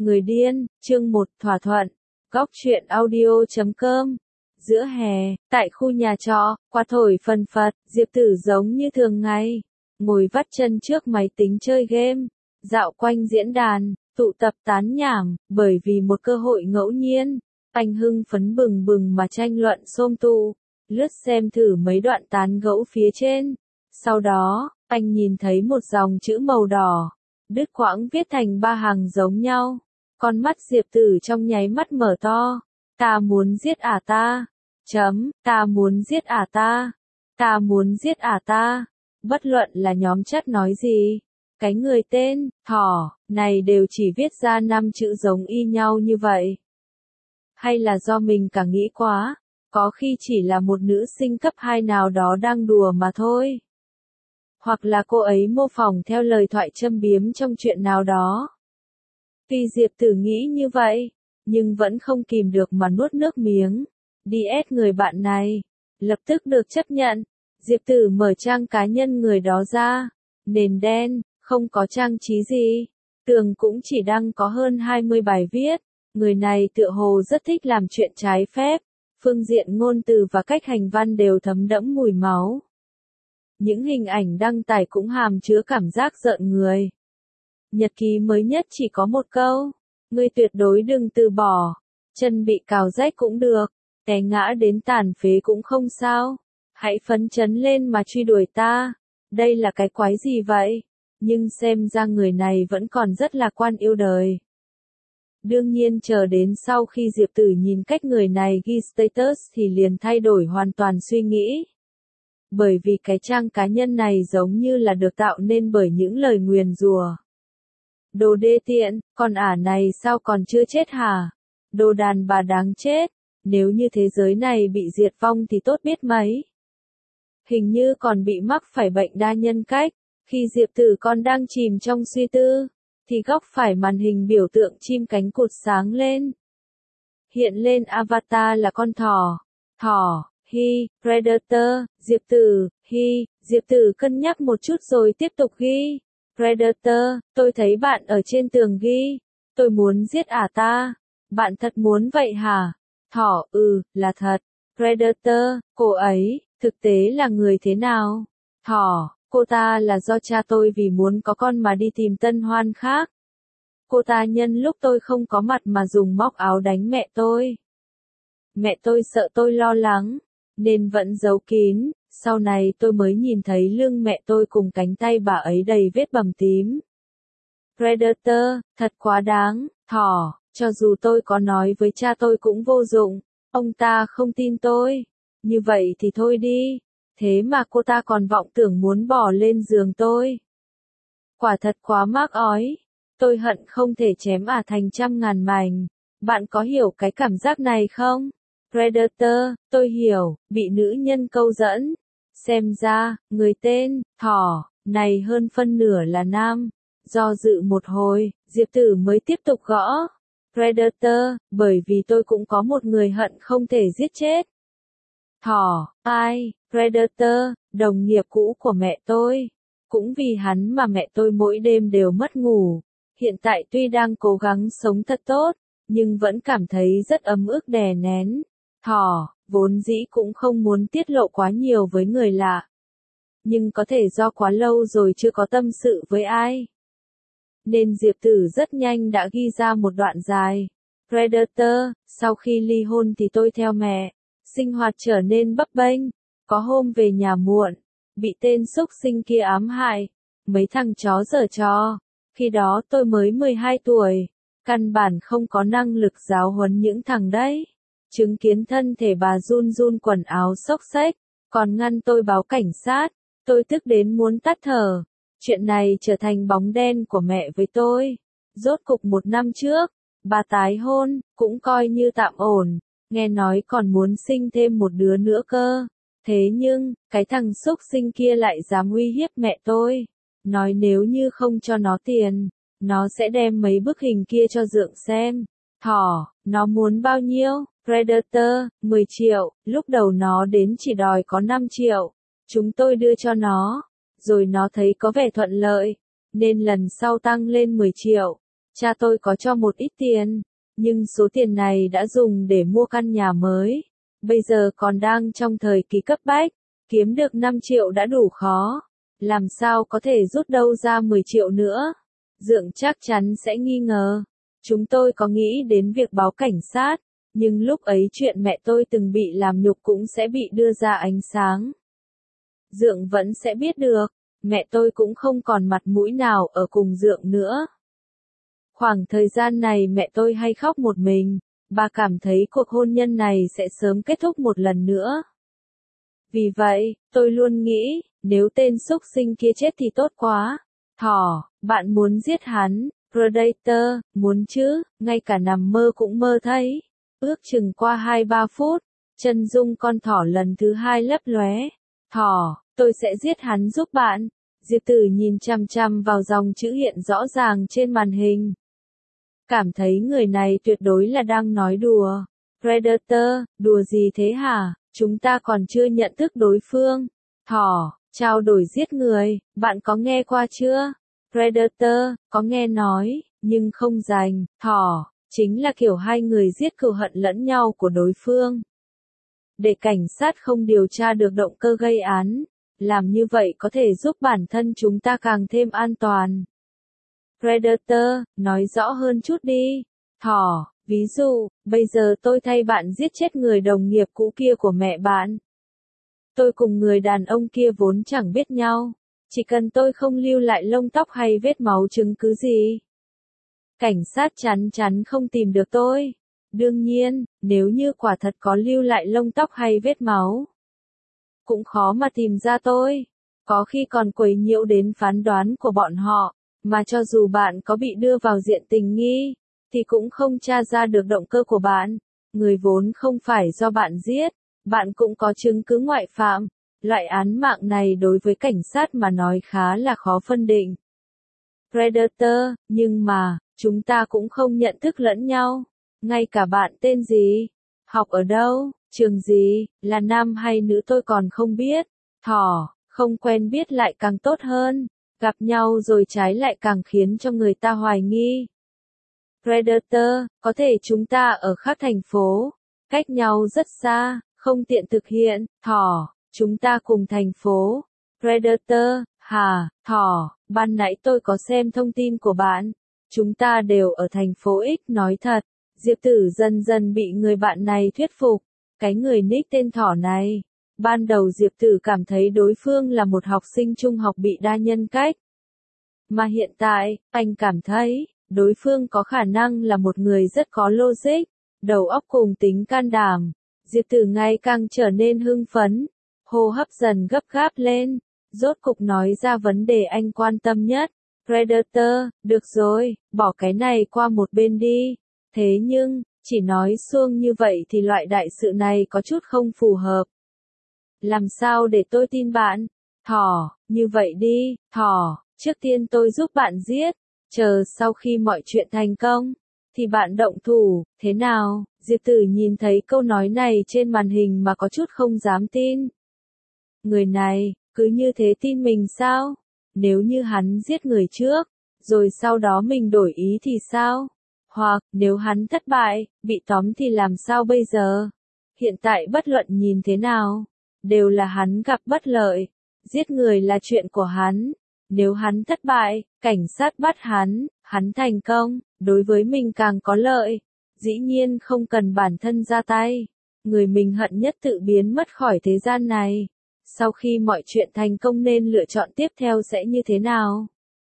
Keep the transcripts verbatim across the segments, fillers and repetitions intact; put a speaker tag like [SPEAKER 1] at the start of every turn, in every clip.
[SPEAKER 1] Người điên, chương một, thỏa thuận. Góc truyện audio chấm com. Giữa hè, tại khu nhà trọ, quạt thổi phần phật, Diệp Tử giống như thường ngày, ngồi vắt chân trước máy tính chơi game, dạo quanh diễn đàn, tụ tập tán nhảm, bởi vì một cơ hội ngẫu nhiên, anh hưng phấn bừng bừng mà tranh luận xôm tụ, lướt xem thử mấy đoạn tán gẫu phía trên. Sau đó, anh nhìn thấy một dòng chữ màu đỏ, đứt quãng viết thành ba hàng giống nhau. Con mắt Diệp Tử trong nháy mắt mở to. Ta muốn giết ả ta. Chấm, ta muốn giết ả ta. Ta muốn giết ả ta. Bất luận là nhóm chat nói gì, cái người tên, thỏ, này đều chỉ viết ra năm chữ giống y nhau như vậy. Hay là do mình cả nghĩ quá, có khi chỉ là một nữ sinh cấp hai nào đó đang đùa mà thôi. Hoặc là cô ấy mô phỏng theo lời thoại châm biếm trong chuyện nào đó. Tuy Diệp Tử nghĩ như vậy, nhưng vẫn không kìm được mà nuốt nước miếng. đê ét người bạn này, lập tức được chấp nhận. Diệp Tử mở trang cá nhân người đó ra. Nền đen, không có trang trí gì. Tường cũng chỉ đăng có hơn hai mươi bài viết. Người này tựa hồ rất thích làm chuyện trái phép. Phương diện ngôn từ và cách hành văn đều thấm đẫm mùi máu. Những hình ảnh đăng tải cũng hàm chứa cảm giác rợn người. Nhật ký mới nhất chỉ có một câu. Ngươi tuyệt đối đừng từ bỏ. Chân bị cào rách cũng được. Té ngã đến tàn phế cũng không sao. Hãy phấn chấn lên mà truy đuổi ta. Đây là cái quái gì vậy? Nhưng xem ra người này vẫn còn rất lạc quan yêu đời. Đương nhiên chờ đến sau khi Diệp Tử nhìn cách người này ghi status thì liền thay đổi hoàn toàn suy nghĩ. Bởi vì cái trang cá nhân này giống như là được tạo nên bởi những lời nguyền rủa. Đồ đê tiện, con ả này sao còn chưa chết hả? Đồ đàn bà đáng chết, nếu như thế giới này bị diệt vong thì tốt biết mấy. Hình như còn bị mắc phải bệnh đa nhân cách, khi Diệp Tử còn đang chìm trong suy tư, thì góc phải màn hình biểu tượng chim cánh cụt sáng lên. Hiện lên avatar là con thỏ, thỏ, hi, Predator, Diệp Tử, hi, Diệp Tử cân nhắc một chút rồi tiếp tục ghi. Predator, tôi thấy bạn ở trên tường ghi. Tôi muốn giết ả ta. Bạn thật muốn vậy hả? Thỏ, ừ, là thật. Predator, cô ấy, thực tế là người thế nào? Thỏ, cô ta là do cha tôi vì muốn có con mà đi tìm tân hoan khác. Cô ta nhân lúc tôi không có mặt mà dùng móc áo đánh mẹ tôi. Mẹ tôi sợ tôi lo lắng, nên vẫn giấu kín. Sau này tôi mới nhìn thấy lưng mẹ tôi cùng cánh tay bà ấy đầy vết bầm tím. Predator, thật quá đáng, thỏ, cho dù tôi có nói với cha tôi cũng vô dụng, ông ta không tin tôi. Như vậy thì thôi đi, thế mà cô ta còn vọng tưởng muốn bỏ lên giường tôi. Quả thật quá mác ói, tôi hận không thể chém ả thành trăm ngàn mảnh. Bạn có hiểu cái cảm giác này không? Predator, tôi hiểu, bị nữ nhân câu dẫn. Xem ra, người tên, thỏ, này hơn phân nửa là nam. Do dự một hồi, Diệp Tử mới tiếp tục gõ. Predator, bởi vì tôi cũng có một người hận không thể giết chết. Thỏ, ai? Predator, đồng nghiệp cũ của mẹ tôi. Cũng vì hắn mà mẹ tôi mỗi đêm đều mất ngủ. Hiện tại tuy đang cố gắng sống thật tốt, nhưng vẫn cảm thấy rất ấm ức đè nén. Thỏ, vốn dĩ cũng không muốn tiết lộ quá nhiều với người lạ. Nhưng có thể do quá lâu rồi chưa có tâm sự với ai. Nên Diệp Tử rất nhanh đã ghi ra một đoạn dài. Predator, sau khi ly hôn thì tôi theo mẹ. Sinh hoạt trở nên bấp bênh. Có hôm về nhà muộn. Bị tên xúc sinh kia ám hại. Mấy thằng chó giở trò. Khi đó tôi mới mười hai tuổi. Căn bản không có năng lực giáo huấn những thằng đấy. Chứng kiến thân thể bà run run quần áo xốc xếch, còn ngăn tôi báo cảnh sát, tôi tức đến muốn tắt thở. Chuyện này trở thành bóng đen của mẹ với tôi. Rốt cục một năm trước, bà tái hôn, cũng coi như tạm ổn, nghe nói còn muốn sinh thêm một đứa nữa cơ. Thế nhưng, cái thằng xúc sinh kia lại dám uy hiếp mẹ tôi, nói nếu như không cho nó tiền, nó sẽ đem mấy bức hình kia cho Dượng xem. Thỏ, nó muốn bao nhiêu? Predator, mười triệu, lúc đầu nó đến chỉ đòi có năm triệu. Chúng tôi đưa cho nó, rồi nó thấy có vẻ thuận lợi, nên lần sau tăng lên mười triệu. Cha tôi có cho một ít tiền, nhưng số tiền này đã dùng để mua căn nhà mới. Bây giờ còn đang trong thời kỳ cấp bách, kiếm được năm triệu đã đủ khó. Làm sao có thể rút đâu ra mười triệu nữa? Dượng chắc chắn sẽ nghi ngờ. Chúng tôi có nghĩ đến việc báo cảnh sát, nhưng lúc ấy chuyện mẹ tôi từng bị làm nhục cũng sẽ bị đưa ra ánh sáng. Dượng vẫn sẽ biết được, mẹ tôi cũng không còn mặt mũi nào ở cùng Dượng nữa. Khoảng thời gian này mẹ tôi hay khóc một mình, bà cảm thấy cuộc hôn nhân này sẽ sớm kết thúc một lần nữa. Vì vậy, tôi luôn nghĩ, nếu tên xúc sinh kia chết thì tốt quá. Thỏ, bạn muốn giết hắn, Predator, muốn chứ, ngay cả nằm mơ cũng mơ thấy. Ước chừng qua hai ba phút, chân dung con thỏ lần thứ hai lấp lóe. Thỏ, tôi sẽ giết hắn giúp bạn. Diệp Tử nhìn chằm chằm vào dòng chữ hiện rõ ràng trên màn hình. Cảm thấy người này tuyệt đối là đang nói đùa. Predator, đùa gì thế hả? Chúng ta còn chưa nhận thức đối phương. Thỏ, trao đổi giết người, bạn có nghe qua chưa? Predator, có nghe nói, nhưng không dành. Thỏ, chính là kiểu hai người giết cừu hận lẫn nhau của đối phương. Để cảnh sát không điều tra được động cơ gây án, làm như vậy có thể giúp bản thân chúng ta càng thêm an toàn. Predator, nói rõ hơn chút đi. Thỏ, ví dụ, bây giờ tôi thay bạn giết chết người đồng nghiệp cũ kia của mẹ bạn. Tôi cùng người đàn ông kia vốn chẳng biết nhau, chỉ cần tôi không lưu lại lông tóc hay vết máu chứng cứ gì. Cảnh sát chắn chắn không tìm được tôi. Đương nhiên, nếu như quả thật có lưu lại lông tóc hay vết máu, cũng khó mà tìm ra tôi. Có khi còn quấy nhiễu đến phán đoán của bọn họ, mà cho dù bạn có bị đưa vào diện tình nghi, thì cũng không tra ra được động cơ của bạn. Người vốn không phải do bạn giết, bạn cũng có chứng cứ ngoại phạm. Loại án mạng này đối với cảnh sát mà nói khá là khó phân định. Predator, nhưng mà, chúng ta cũng không nhận thức lẫn nhau. Ngay cả bạn tên gì, học ở đâu, trường gì, là nam hay nữ tôi còn không biết. Thỏ, không quen biết lại càng tốt hơn. Gặp nhau rồi trái lại càng khiến cho người ta hoài nghi. Predator, có thể chúng ta ở khác thành phố, cách nhau rất xa, không tiện thực hiện. Thỏ, chúng ta cùng thành phố. Predator, hả, thỏ, ban nãy tôi có xem thông tin của bạn. Chúng ta đều ở thành phố X, nói thật. Diệp Tử dần dần bị người bạn này thuyết phục. Cái người nick tên thỏ này. Ban đầu Diệp Tử cảm thấy đối phương là một học sinh trung học bị đa nhân cách. Mà hiện tại, anh cảm thấy, đối phương có khả năng là một người rất có logic, đầu óc cùng tính can đảm. Diệp Tử ngày càng trở nên hưng phấn, hô hấp dần gấp gáp lên, rốt cục nói ra vấn đề anh quan tâm nhất. Predator, được rồi, bỏ cái này qua một bên đi. Thế nhưng, chỉ nói suông như vậy thì loại đại sự này có chút không phù hợp. Làm sao để tôi tin bạn? Thỏ, như vậy đi, thỏ, trước tiên tôi giúp bạn giết, chờ sau khi mọi chuyện thành công, thì bạn động thủ, thế nào? Diệp Tử nhìn thấy câu nói này trên màn hình mà có chút không dám tin. Người này, cứ như thế tin mình sao? Nếu như hắn giết người trước, rồi sau đó mình đổi ý thì sao? Hoặc, nếu hắn thất bại, bị tóm thì làm sao bây giờ? Hiện tại bất luận nhìn thế nào, đều là hắn gặp bất lợi. Giết người là chuyện của hắn. Nếu hắn thất bại, cảnh sát bắt hắn, hắn thành công, đối với mình càng có lợi. Dĩ nhiên không cần bản thân ra tay. Người mình hận nhất tự biến mất khỏi thế gian này. Sau khi mọi chuyện thành công nên lựa chọn tiếp theo sẽ như thế nào?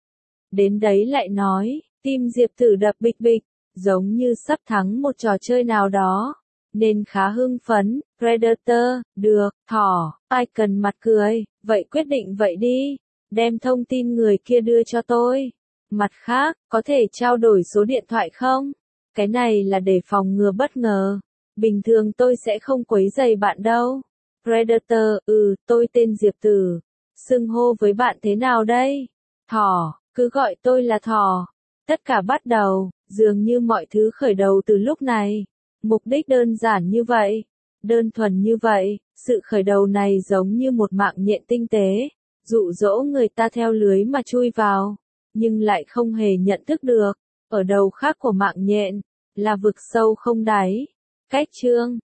[SPEAKER 1] Đến đấy lại nói, tim Diệp Tử đập bịch bịch, giống như sắp thắng một trò chơi nào đó. Nên khá hưng phấn. Predator, được, thỏ, ai cần mặt cười, vậy quyết định vậy đi. Đem thông tin người kia đưa cho tôi. Mặt khác, có thể trao đổi số điện thoại không? Cái này là để phòng ngừa bất ngờ. Bình thường tôi sẽ không quấy rầy bạn đâu. Predator, ừ, tôi tên Diệp Tử. Xưng hô với bạn thế nào đây? Thỏ, cứ gọi tôi là thỏ. Tất cả bắt đầu, dường như mọi thứ khởi đầu từ lúc này. Mục đích đơn giản như vậy, đơn thuần như vậy, sự khởi đầu này giống như một mạng nhện tinh tế, dụ dỗ người ta theo lưới mà chui vào, nhưng lại không hề nhận thức được. Ở đầu khác của mạng nhện, là vực sâu không đáy. Cách chương